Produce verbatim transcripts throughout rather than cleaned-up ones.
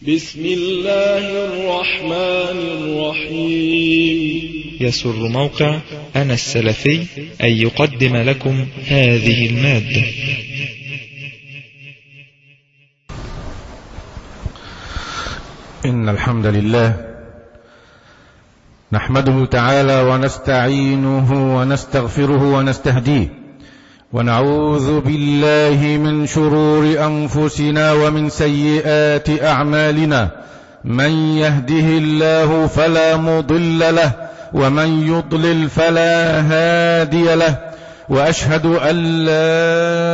بسم الله الرحمن الرحيم. يسر موقع أنا السلفي أن يقدم لكم هذه المادة. إن الحمد لله نحمده تعالى ونستعينه ونستغفره ونستهديه، ونعوذ بالله من شرور أنفسنا ومن سيئات أعمالنا. من يهده الله فلا مضل له، ومن يضلل فلا هادي له، وأشهد أن لا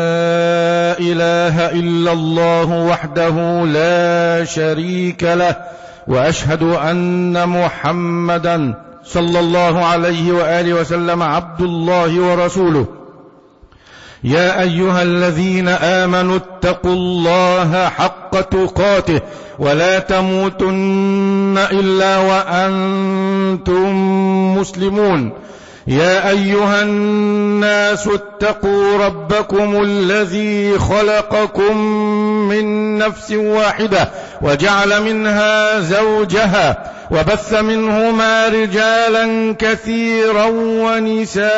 إله إلا الله وحده لا شريك له، وأشهد أن محمدا صلى الله عليه وآله وسلم عبد الله ورسوله. يا أيها الذين آمنوا اتقوا الله حق تقاته ولا تموتن إلا وأنتم مسلمون. يا أيها الناس اتقوا ربكم الذي خلقكم من نفس واحدة وجعل منها زوجها وبث منهما رجالا كثيرا ونساء،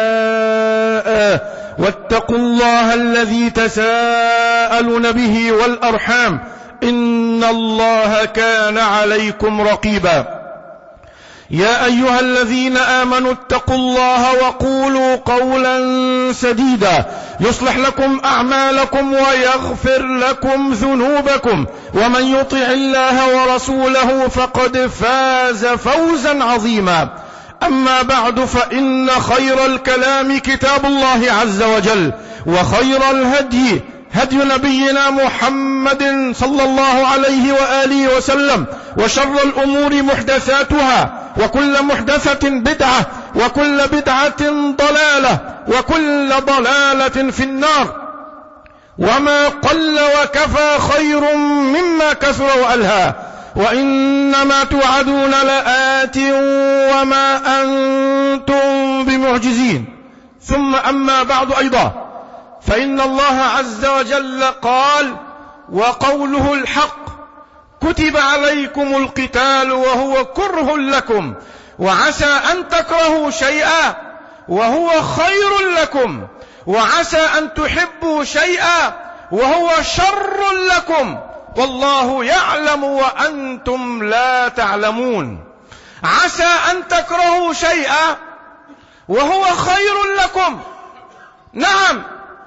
واتقوا الله الذي تساءلون به والأرحام إن الله كان عليكم رقيبا. يا أيها الذين آمنوا اتقوا الله وقولوا قولا سديدا يصلح لكم أعمالكم ويغفر لكم ذنوبكم، ومن يطع الله ورسوله فقد فاز فوزا عظيما. أما بعد، فإن خير الكلام كتاب الله عز وجل، وخير الهدي هدي نبينا محمد صلى الله عليه وآله وسلم، وشر الأمور محدثاتها، وكل محدثة بدعة، وكل بدعة ضلالة، وكل ضلالة في النار. وما قل وكفى خير مما كثر وألهى، وإنما توعدون لآت وما أنتم بمعجزين. ثم أما بعد أيضا، فإن الله عز وجل قال: وقوله الحق كتب عليكم القتال وهو كره لكم، وعسى أن تكرهوا شيئا وهو خير لكم، وعسى أن تحبوا شيئا وهو شر لكم، والله يعلم وأنتم لا تعلمون. عسى أن تكرهوا شيئا وهو خير لكم، نعم،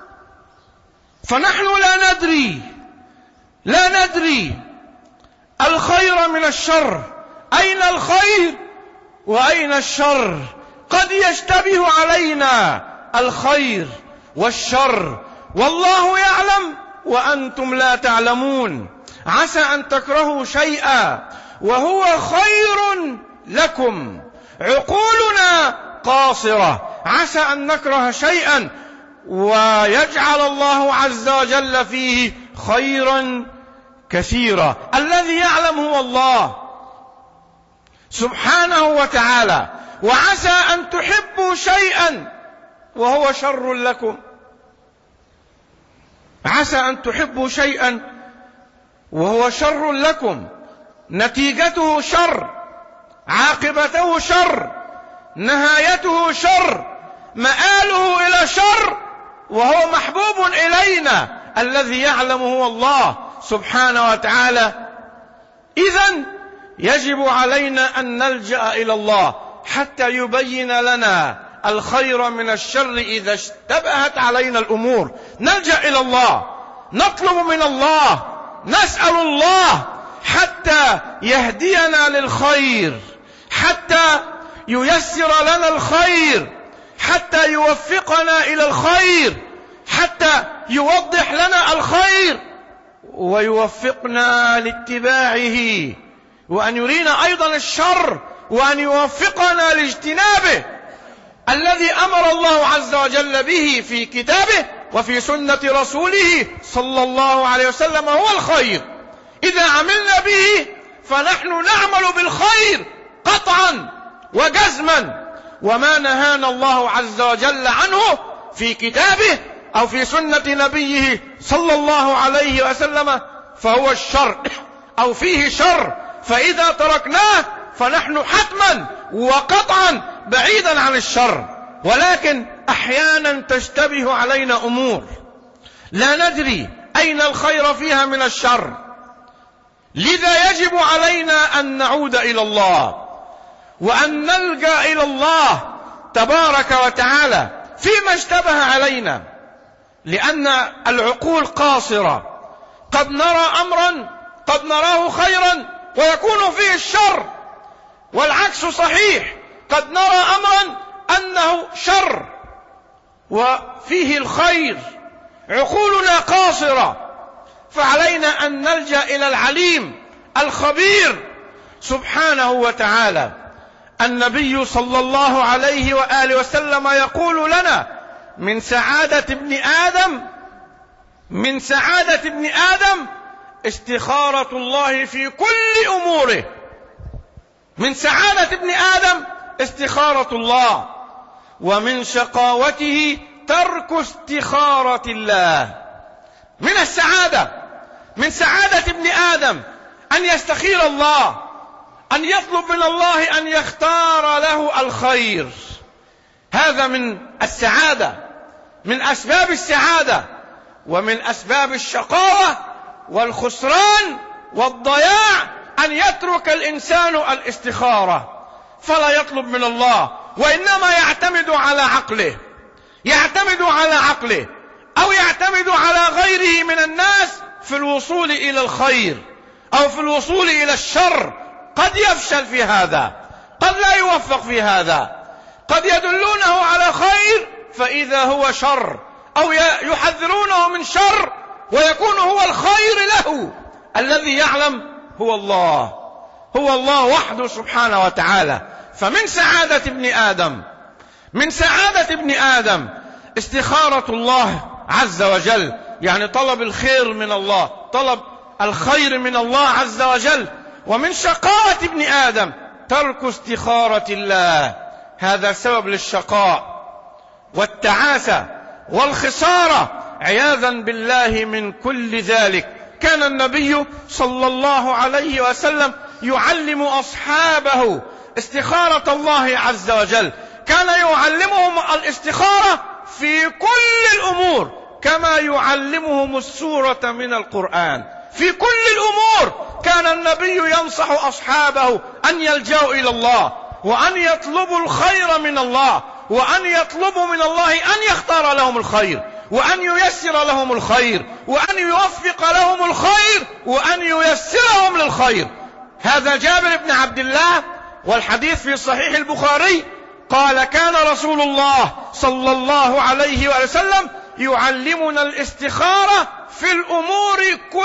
فنحن لا ندري لا ندري الخير من الشر، أين الخير وأين الشر؟ قد يشتبه علينا الخير والشر، والله يعلم وأنتم لا تعلمون. عسى أن تكرهوا شيئا وهو خير لكم، عقولنا قاصرة. عسى أن نكره شيئا ويجعل الله عز وجل فيه خيرا كثيرا. الذي يعلم هو الله سبحانه وتعالى. وعسى أن تحبوا شيئا وهو شر لكم، عسى أن تحبوا شيئا وهو شر لكم، نتيجته شر، عاقبته شر، نهايته شر، مآله إلى شر، وهو محبوب إلينا. الذي يعلم هو الله سبحانه وتعالى. إذن يجب علينا أن نلجأ إلى الله حتى يبين لنا الخير من الشر إذا اشتبهت علينا الأمور. نلجأ إلى الله، نطلب من الله، نسأل الله حتى يهدينا للخير، حتى ييسر لنا الخير، حتى يوفقنا إلى الخير، حتى يوضح لنا الخير ويوفقنا لاتباعه، وأن يرينا أيضا الشر وأن يوفقنا لاجتنابه. الذي أمر الله عز وجل به في كتابه وفي سنة رسوله صلى الله عليه وسلم هو الخير. إذا عملنا به فنحن نعمل بالخير قطعا وجزما، وما نهانا الله عز وجل عنه في كتابه أو في سنة نبيه صلى الله عليه وسلم فهو الشر. أو فيه شر، فإذا تركناه فنحن حتما وقطعا بعيدا عن الشر. ولكن أحيانا تشتبه علينا أمور لا ندري أين الخير فيها من الشر، لذا يجب علينا أن نعود إلى الله وأن نلجأ إلى الله تبارك وتعالى فيما اشتبه علينا، لأن العقول قاصرة، قد نرى أمرا قد نراه خيرا ويكون فيه الشر، والعكس صحيح، قد نرى أمرا أنه شر وفيه الخير. عقولنا قاصرة، فعلينا أن نلجأ إلى العليم الخبير سبحانه وتعالى. النبي صلى الله عليه وآله وسلم يقول لنا: من سعادة ابن آدم من سعادة ابن آدم استخارة الله في كل أموره. من سعادة ابن آدم استخارة الله، ومن شقاوته ترك استخارة الله. من السعادة من سعادة ابن آدم أن يستخير الله، أن يطلب من الله أن يختار له الخير. هذا من السعادة، من أسباب السعادة. ومن أسباب الشقاوة والخسران والضياع أن يترك الإنسان الاستخارة، فلا يطلب من الله، وإنما يعتمد على عقله يعتمد على عقله أو يعتمد على غيره من الناس في الوصول إلى الخير أو في الوصول إلى الشر. قد يفشل في هذا، قد لا يوفق في هذا، قد يدلونه على خير فإذا هو شر، أو يحذرونه من شر ويكون هو الخير له. الذي يعلم هو الله هو الله وحده سبحانه وتعالى. فمن سعادة ابن آدم من سعادة ابن آدم استخارة الله عز وجل، يعني طلب الخير من الله، طلب الخير من الله عز وجل. ومن شقاوة ابن آدم ترك استخارة الله، هذا سبب للشقاء والتعاسة والخسارة عياذا بالله من كل ذلك. كان النبي صلى الله عليه وسلم يعلم أصحابه استخارة الله عز وجل، كان يعلمهم الاستخارة في كل الأمور كما يعلمهم السورة من القرآن. في كل الأمور كان النبي ينصح أصحابه أن يلجأوا إلى الله، وأن يطلبوا الخير من الله، وأن يطلبوا من الله أن يختار لهم الخير، وأن ييسر لهم الخير، وأن يوفق لهم الخير، وأن ييسرهم للخير. هذا جابر بن عبد الله، والحديث في صحيح البخاري، قال: كان رسول الله صلى الله عليه وسلم يعلمنا الاستخارة في الأمور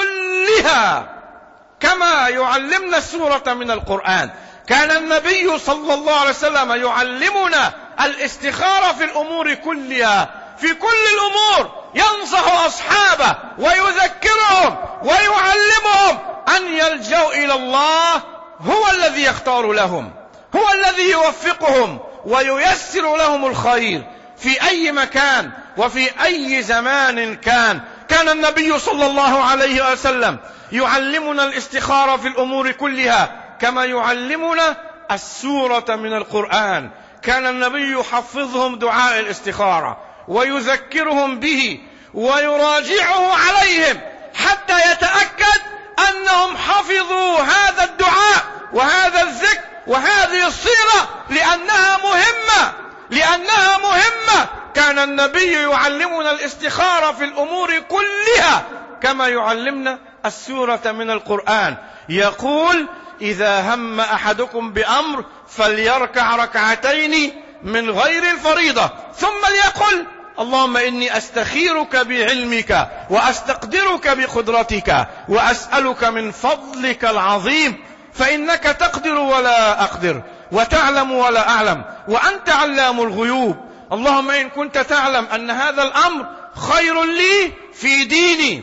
كلها كما يعلمنا السورة من القرآن. كان النبي صلى الله عليه وسلم يعلمنا الاستخارة في الأمور كلها، في كل الأمور ينصح أصحابه ويذكرهم ويعلمهم أن يلجأوا إلى الله، هو الذي يختار لهم، هو الذي يوفقهم وييسر لهم الخير في أي مكان وفي أي زمان كان. كان النبي صلى الله عليه وسلم يعلمنا الاستخارة في الأمور كلها كما يعلمنا السورة من القرآن. كان النبي يحفظهم دعاء الاستخارة ويذكرهم به ويراجعه عليهم حتى يتأكد أنهم حفظوا هذا الدعاء وهذا الذكر وهذه الصيغة، لأنها مهمة لأنها مهمة. كان النبي يعلمنا الاستخارة في الأمور كلها كما يعلمنا السورة من القرآن. يقول: إذا هم أحدكم بأمر فليركع ركعتين من غير الفريضة، ثم ليقل: اللهم إني أستخيرك بعلمك وأستقدرك بقدرتك وأسألك من فضلك العظيم، فإنك تقدر ولا أقدر وتعلم ولا أعلم وأنت علام الغيوب. اللهم إن كنت تعلم أن هذا الأمر خير لي في ديني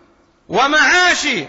ومعاشي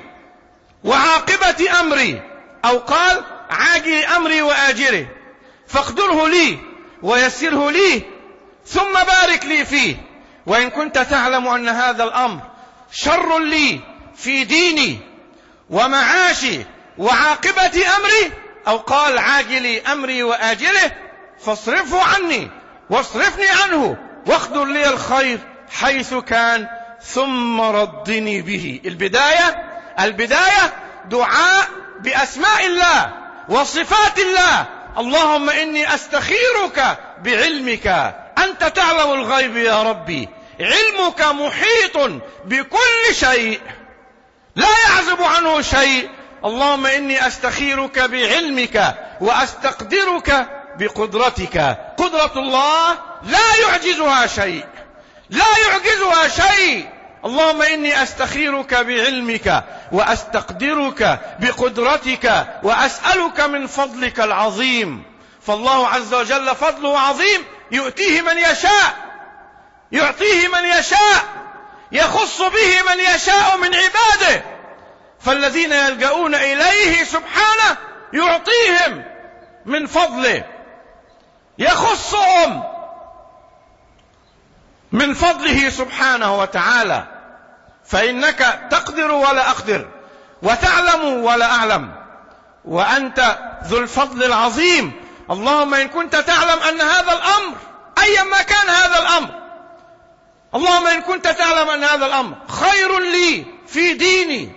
وعاقبة أمري، أو قال عاجل أمري وآجره، فاقدره لي ويسره لي ثم بارك لي فيه. وإن كنت تعلم أن هذا الأمر شر لي في ديني ومعاشي وعاقبة أمري، أو قال عاجلي أمري وآجله، فاصرفه عني واصرفني عنه واقدر لي الخير حيث كان ثم ردني به. البداية البداية دعاء بأسماء الله وصفات الله. اللهم إني أستخيرك بعلمك، أنت تعلم الغيب يا ربي، علمك محيط بكل شيء لا يعزب عنه شيء. اللهم إني أستخيرك بعلمك وأستقدرك بقدرتك. قدرة الله لا يعجزها شيء، لا يعجزها شيء. اللهم إني أستخيرك بعلمك وأستقدرك بقدرتك وأسألك من فضلك العظيم. فالله عز وجل فضله عظيم، يؤتيه من يشاء، يعطيه من يشاء، يخص به من يشاء من عباده. فالذين يلجؤون إليه سبحانه يعطيهم من فضله، يخصهم من فضله سبحانه وتعالى. فإنك تقدر ولا أقدر، وتعلم ولا أعلم، وأنت ذو الفضل العظيم. اللهم إن كنت تعلم أن هذا الأمر أيما كان هذا الأمر، اللهم إن كنت تعلم أن هذا الأمر خير لي في ديني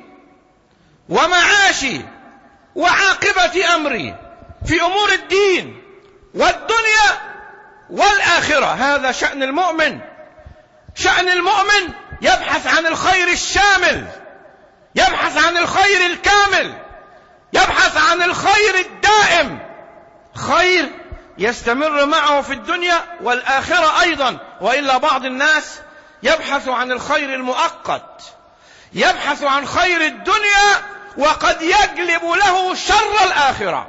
ومعاشي وعاقبة أمري في أمور الدين والدنيا والآخرة. هذا شأن المؤمن. شأن المؤمن يبحث عن الخير الشامل، يبحث عن الخير الكامل، يبحث عن الخير الدائم، خير يستمر معه في الدنيا والآخرة أيضا. وإلا بعض الناس يبحث عن الخير المؤقت، يبحث عن خير الدنيا وقد يجلب له شر الآخرة.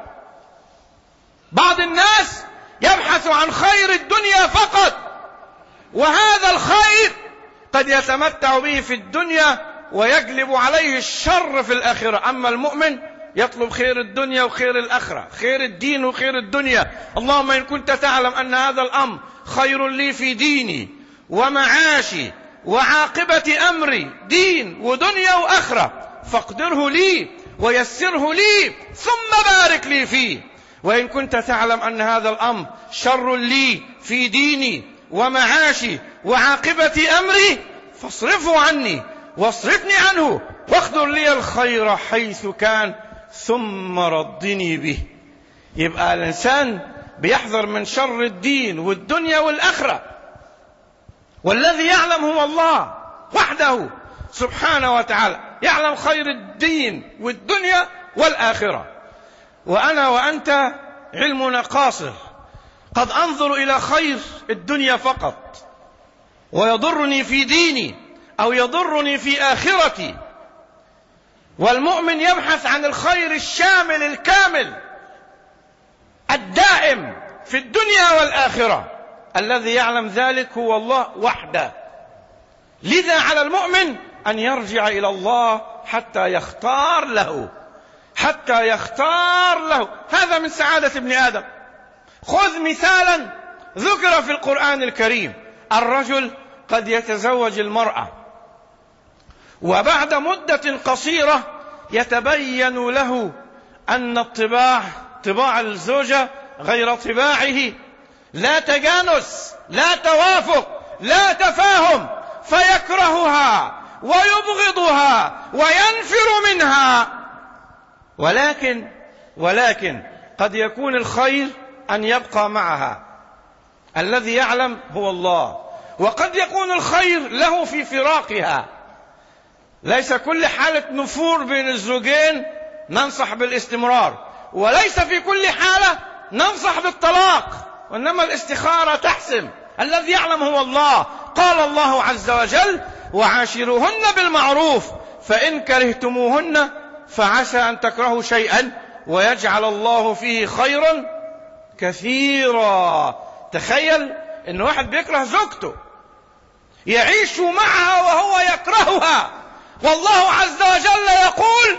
بعض الناس يبحث عن خير الدنيا فقط، وهذا الخير قد يتمتع به في الدنيا ويجلب عليه الشر في الآخرة. أما المؤمن يطلب خير الدنيا وخير الآخرة، خير الدين وخير الدنيا. اللهم إن كنت تعلم أن هذا الأمر خير لي في ديني ومعاشي وعاقبة أمري، دين ودنيا وآخرة، فاقدره لي ويسره لي ثم بارك لي فيه. وإن كنت تعلم أن هذا الأمر شر لي في ديني ومعاشي وعاقبة أمري، فاصرفه عني واصرفني عنه واقدر لي الخير حيث كان ثم ردني به. يبقى الإنسان بيحذر من شر الدين والدنيا والآخرة، والذي يعلم هو الله وحده سبحانه وتعالى، يعلم خير الدين والدنيا والآخرة. وأنا وأنت علمنا قاصر، قد أنظر إلى خير الدنيا فقط ويضرني في ديني أو يضرني في آخرتي. والمؤمن يبحث عن الخير الشامل الكامل الدائم في الدنيا والآخرة. الذي يعلم ذلك هو الله وحده. لذا على المؤمن أن يرجع إلى الله حتى يختار له، حتى يختار له. هذا من سعادة ابن آدم. خذ مثالا ذكر في القرآن الكريم: الرجل قد يتزوج المرأة وبعد مدة قصيرة يتبين له أن الطباع طباع الزوجة غير طباعه، لا تجانس، لا توافق، لا تفاهم، فيكرهها ويبغضها وينفر منها. ولكن ولكن قد يكون الخير أن يبقى معها. الذي يعلم هو الله. وقد يكون الخير له في فراقها. ليس كل حالة نفور بين الزوجين ننصح بالاستمرار، وليس في كل حالة ننصح بالطلاق، وإنما الاستخارة تحسم. الذي يعلم هو الله. قال الله عز وجل: وعاشروهن بالمعروف فإن كرهتموهن فعسى أن تكرهوا شيئا ويجعل الله فيه خيرا كثيرا. تخيل إن واحد بيكره زوجته، يعيش معها وهو يكرهها، والله عز وجل يقول: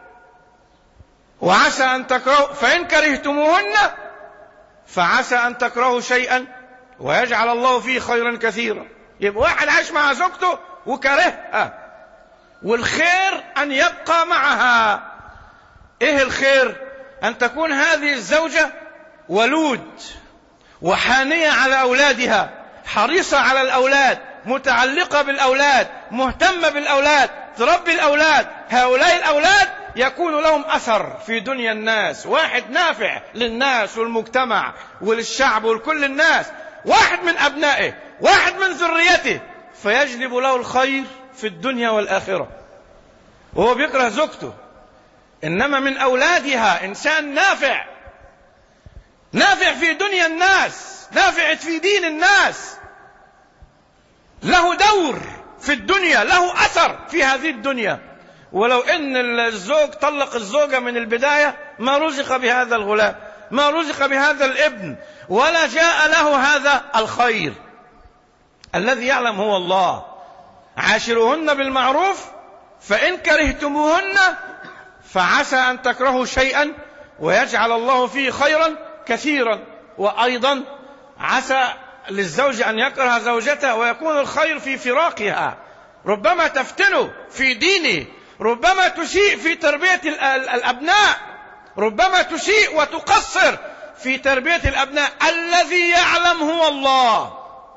وعسى أن تكرهوا فإن كرهتموهن فعسى أن تكرهوا شيئا ويجعل الله فيه خيرا كثيرا. يبقى واحد عايش مع زوجته وكرهها والخير أن يبقى معها. إيه الخير؟ أن تكون هذه الزوجة ولود وحانية على أولادها، حريصة على الأولاد، متعلقة بالأولاد، مهتمة بالأولاد، تربي الأولاد. هؤلاء الأولاد يكون لهم أثر في دنيا الناس، واحد نافع للناس والمجتمع وللشعب ولكل الناس، واحد من أبنائه، واحد من ذريته، فيجلب له الخير في الدنيا والآخرة، وهو بيكره زوجته. إنما من أولادها إنسان نافع، نافع في دنيا الناس، نافع في دين الناس، له دور في الدنيا، له أثر في هذه الدنيا. ولو إن الزوج طلق الزوجة من البداية ما رزق بهذا الغلام، ما رزق بهذا الابن، ولا جاء له هذا الخير. الذي يعلم هو الله. عاشروهن بالمعروف فإن كرهتموهن فعسى أن تكرهوا شيئا ويجعل الله فيه خيرا كثيرا. وأيضا عسى للزوج أن يكره زوجته ويكون الخير في فراقها. ربما تفتنه في دينه، ربما تسيء في تربية الأبناء، ربما تسيء وتقصر في تربية الأبناء. الذي يعلم هو الله،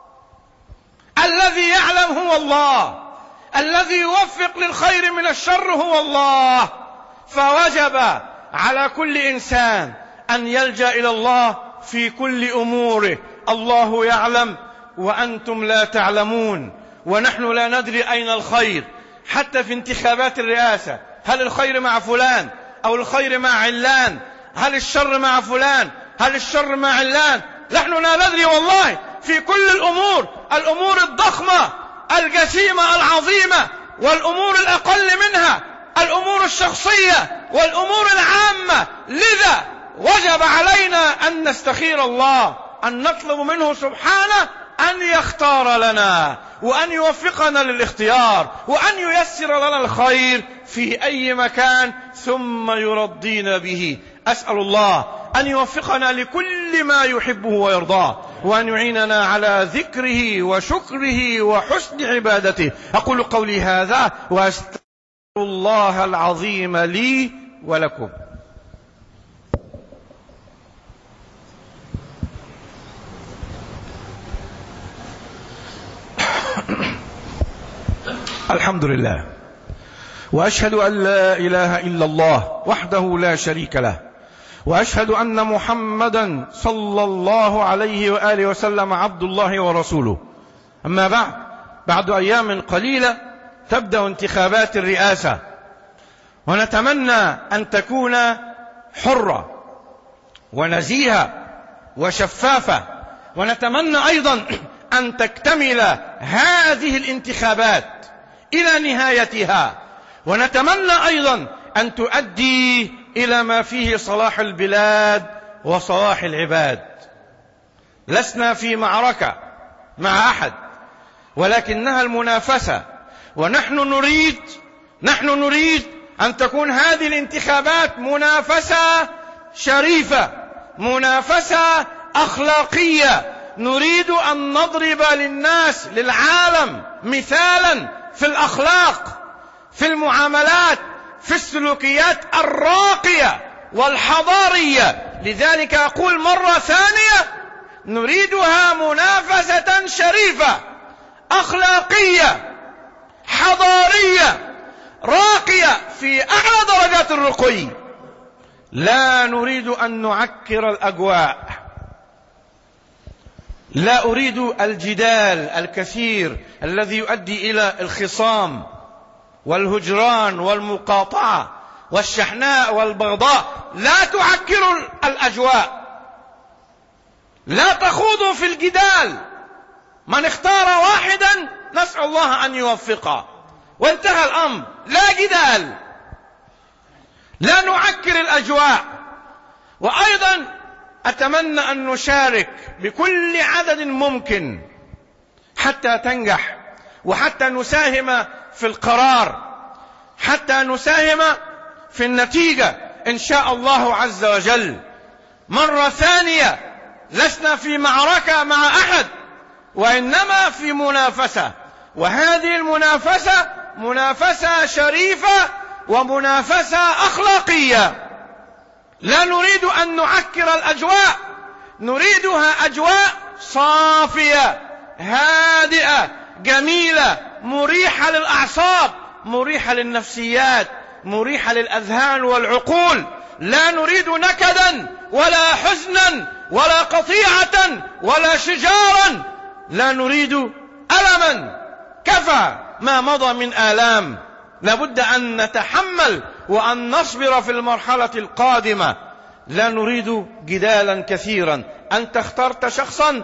الذي يعلم هو الله، الذي يوفق للخير من الشر هو الله. فوجب على كل إنسان أن يلجأ إلى الله في كل أموره. الله يعلم وأنتم لا تعلمون، ونحن لا ندري أين الخير. حتى في انتخابات الرئاسة، هل الخير مع فلان أو الخير مع علان؟ هل الشر مع فلان؟ هل الشر مع علان؟ نحن لا ندري والله. في كل الأمور، الأمور الضخمة الجسيمة العظيمة، والأمور الأقل منها، الأمور الشخصية والأمور العامة. لذا وجب علينا أن نستخير الله، أن نطلب منه سبحانه أن يختار لنا، وأن يوفقنا للاختيار، وأن ييسر لنا الخير في أي مكان ثم يرضينا به. أسأل الله أن يوفقنا لكل ما يحبه ويرضاه، وأن يعيننا على ذكره وشكره وحسن عبادته. أقول قولي هذا وأستغفر الله العظيم لي ولكم. الحمد لله، وأشهد أن لا إله إلا الله وحده لا شريك له، وأشهد أن محمدا صلى الله عليه وآله وسلم عبد الله ورسوله. أما بعد، بعد أيام قليلة تبدأ انتخابات الرئاسة، ونتمنى أن تكون حرة ونزيهة وشفافة، ونتمنى أيضا أن تكتمل هذه الانتخابات إلى نهايتها، ونتمنى أيضا أن تؤدي إلى ما فيه صلاح البلاد وصلاح العباد. لسنا في معركة مع أحد، ولكنها المنافسة، ونحن نريد نحن نريد أن تكون هذه الانتخابات منافسة شريفة، منافسة أخلاقية. نريد أن نضرب للناس، للعالم، مثالا في الأخلاق، في المعاملات، في السلوكيات الراقية والحضارية. لذلك أقول مرة ثانية: نريدها منافسة شريفة، أخلاقية، حضارية، راقية في أعلى درجات الرقي. لا نريد أن نعكر الأجواء، لا أريد الجدال الكثير الذي يؤدي إلى الخصام والهجران والمقاطعة والشحناء والبغضاء. لا تعكروا الأجواء، لا تخوضوا في الجدال. من اختار واحدا نسأل الله أن يوفقه، وانتهى الأمر. لا جدال، لا نعكر الأجواء. وأيضا أتمنى أن نشارك بكل عدد ممكن حتى تنجح، وحتى نساهم في القرار، حتى نساهم في النتيجة إن شاء الله عز وجل. مرة ثانية، لسنا في معركة مع أحد، وإنما في منافسة، وهذه المنافسة منافسة شريفة ومنافسة أخلاقية. لا نريد أن نعكر الأجواء، نريدها أجواء صافية هادئة جميلة مريحة للأعصاب، مريحة للنفسيات، مريحة للأذهان والعقول. لا نريد نكدا ولا حزنا ولا قطيعة ولا شجارا، لا نريد ألما، كفى ما مضى من آلام. لابد أن نتحمل وأن نصبر في المرحلة القادمة. لا نريد جدالا كثيرا. أنت اخترت شخصا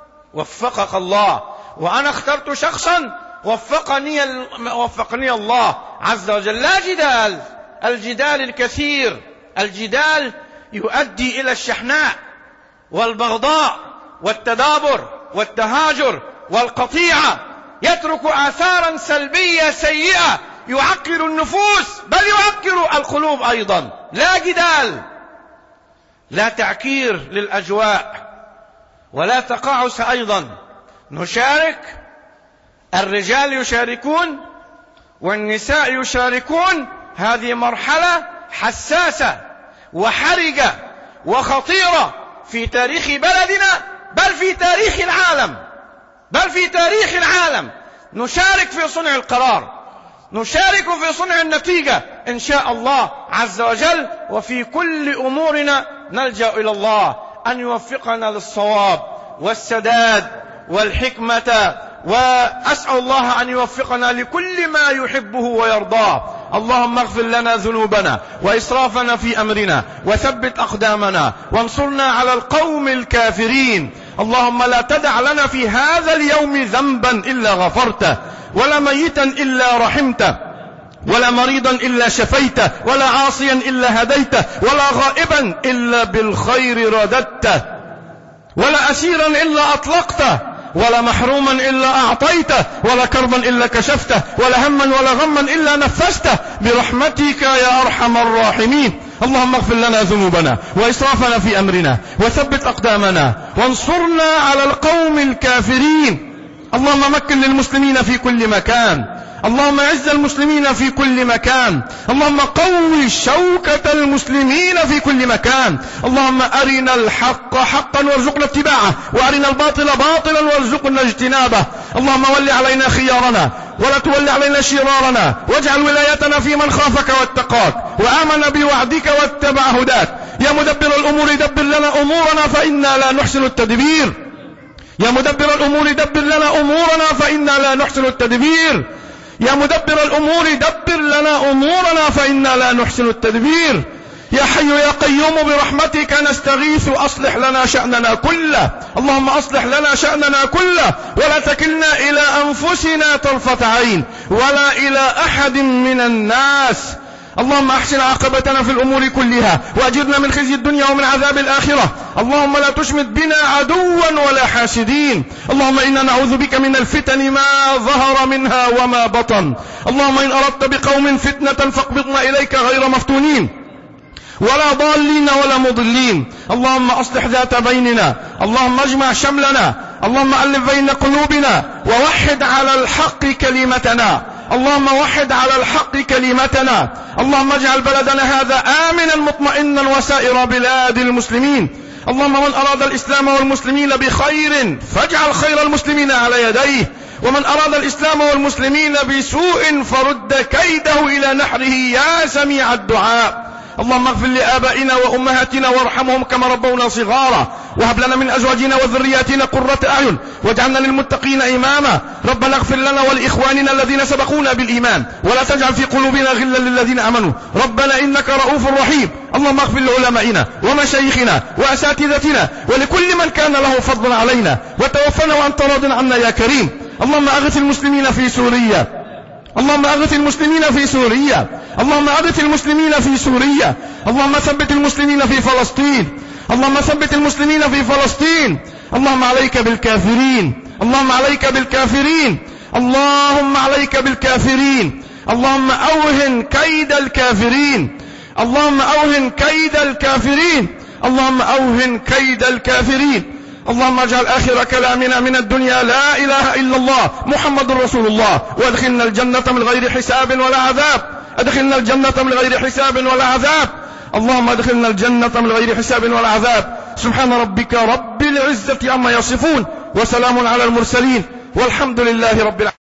وفقك الله، وأنا اخترت شخصا وفقني وفقني الله عز وجل. لا جدال، الجدال الكثير، الجدال يؤدي إلى الشحناء والبغضاء والتدابر والتهاجر والقطيعة، يترك آثارا سلبية سيئة يعكر النفوس بل يعكر القلوب أيضا. لا جدال، لا تعكير للأجواء، ولا تقاعس أيضا. نشارك، الرجال يشاركون والنساء يشاركون. هذه مرحلة حساسة وحرجة وخطيرة في تاريخ بلدنا، بل في تاريخ العالم، بل في تاريخ العالم. نشارك في صنع القرار، نشارك في صنع النتيجة إن شاء الله عز وجل. وفي كل أمورنا نلجأ إلى الله أن يوفقنا للصواب والسداد والحكمة، وأسأل الله أن يوفقنا لكل ما يحبه ويرضاه. اللهم اغفر لنا ذنوبنا وإسرافنا في أمرنا، وثبت أقدامنا، وانصرنا على القوم الكافرين. اللهم لا تدع لنا في هذا اليوم ذنبا إلا غفرته، ولا ميتا إلا رحمته، ولا مريضا إلا شفيته، ولا عاصيا إلا هديته، ولا غائبا إلا بالخير رددته، ولا أسيرا إلا أطلقته، ولا محروما إلا أعطيته، ولا كربا إلا كشفته، ولا هما ولا غما إلا نفسته، برحمتك يا أرحم الراحمين. اللهم اغفر لنا ذنوبنا وإسرافنا في أمرنا، وثبت أقدامنا، وانصرنا على القوم الكافرين. اللهم مكن للمسلمين في كل مكان، اللهم اعز المسلمين في كل مكان، اللهم قوي شوكة المسلمين في كل مكان. اللهم أرنا الحق حقا وارزقنا اتباعه، وأرنا الباطل باطلا وارزقنا اجتنابه. اللهم ول علينا خيارنا ولا تول علينا شرارنا، واجعل ولايتنا في من خافك واتقاك وآمن بوعدك واتبع هداك. يا مدبر الأمور دبر لنا أمورنا فإنا لا نحسن التدبير. يا مدبر الأمور دبر لنا أمورنا فإنا لا نحسن التدبير. يا مدبر الأمور دبر لنا أمورنا فإنا لا نحسن التدبير. يا حي يا قيوم برحمتك نستغيث، أصلح لنا شأننا كله. اللهم أصلح لنا شأننا كله، ولا تكلنا إلى أنفسنا طرفة عين ولا إلى أحد من الناس. اللهم أحسن عاقبتنا في الأمور كلها، وأجرنا من خزي الدنيا ومن عذاب الآخرة. اللهم لا تشمت بنا عدوا ولا حاسدين. اللهم إنا نعوذ بك من الفتن ما ظهر منها وما بطن. اللهم إن أردت بقوم فتنة فاقبضنا إليك غير مفتونين ولا ضالين ولا مضلين. اللهم أصلح ذات بيننا، اللهم اجمع شملنا، اللهم ألف بين قلوبنا، ووحد على الحق كلمتنا. اللهم وحد على الحق كلمتنا. اللهم اجعل بلدنا هذا آمنا مطمئنا وسائر بلاد المسلمين. اللهم من أراد الإسلام والمسلمين بخير فاجعل خير المسلمين على يديه، ومن أراد الإسلام والمسلمين بسوء فرد كيده إلى نحره يا سميع الدعاء. اللهم اغفر لآبائنا وأمهاتنا وارحمهم كما ربونا صغارا، وهب لنا من أزواجنا وذرياتنا قرة أعين واجعلنا للمتقين إماما. ربنا اغفر لنا ولإخواننا الذين سبقونا بالإيمان، ولا تجعل في قلوبنا غلا للذين آمنوا ربنا إنك رؤوف رحيم. اللهم اغفر لعلمائنا ومشايخنا وأساتذتنا ولكل من كان له فضل علينا، وتوفنا وأنت راض عنا يا كريم. اللهم أغث المسلمين في سوريا، اللهم أغث المسلمين في سوريا، اللهم أغث المسلمين في سوريا. اللهم ثبت المسلمين في فلسطين، اللهم ثبت المسلمين في فلسطين. اللهم عليك بالكافرين، اللهم عليك بالكافرين، اللهم عليك بالكافرين. اللهم أوهن كيد الكافرين، اللهم أوهن كيد الكافرين، اللهم أوهن كيد الكافرين. اللهم اجعل آخر كلامنا من الدنيا لا إله إلا الله محمد رسول الله، وادخلنا الجنة من غير حساب ولا عذاب، ادخلنا الجنة من غير حساب ولا عذاب، اللهم ادخلنا الجنة من غير حساب ولا عذاب. سبحان ربك رب العزة عما يصفون، وسلام على المرسلين، والحمد لله رب العالمين.